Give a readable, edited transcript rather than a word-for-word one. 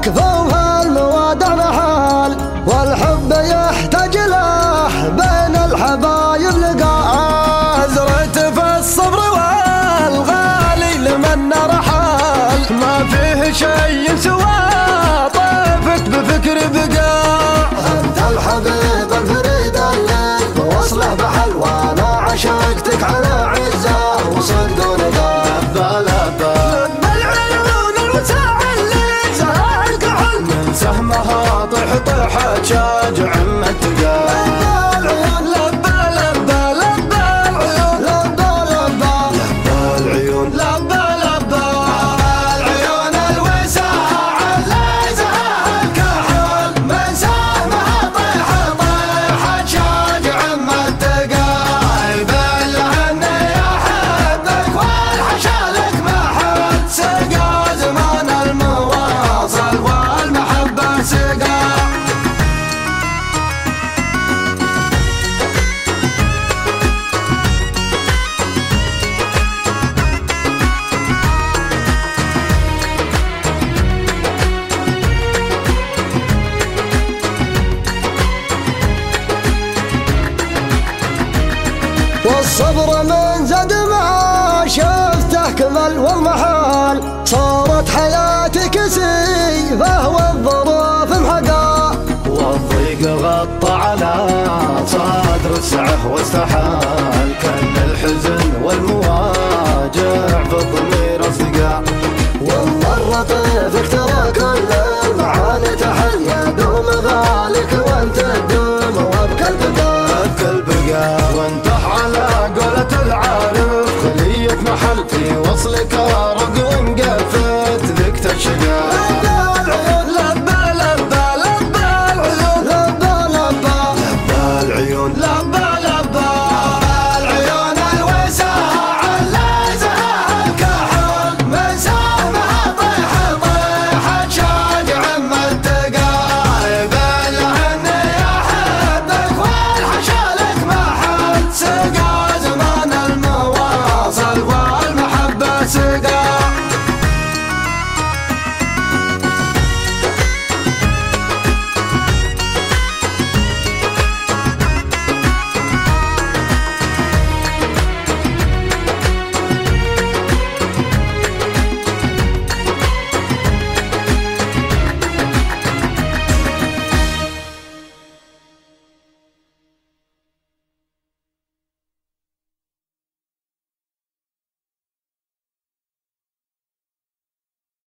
مكفوف المواد محال، والحب يحتاج له بين الحبايب لقاء. زرعت في الصبر والغالي لمن رحال، ما فيه شيء سوى طيفك بفكر بقاء. انت الحبيب الفريد اللي وصله بحل، وانا عشقتك على عزه وصدق ونقاء. لبى لبى لبى العيون الوسع اللي زهر الكحل، من سهمها طيح طيحة شاجع متقى. والصبر من زاد ما شفته كمل والمحال، صارت حياتي كسيفة والظروف محقا. والضيق غطى على صدر السعه واستحال،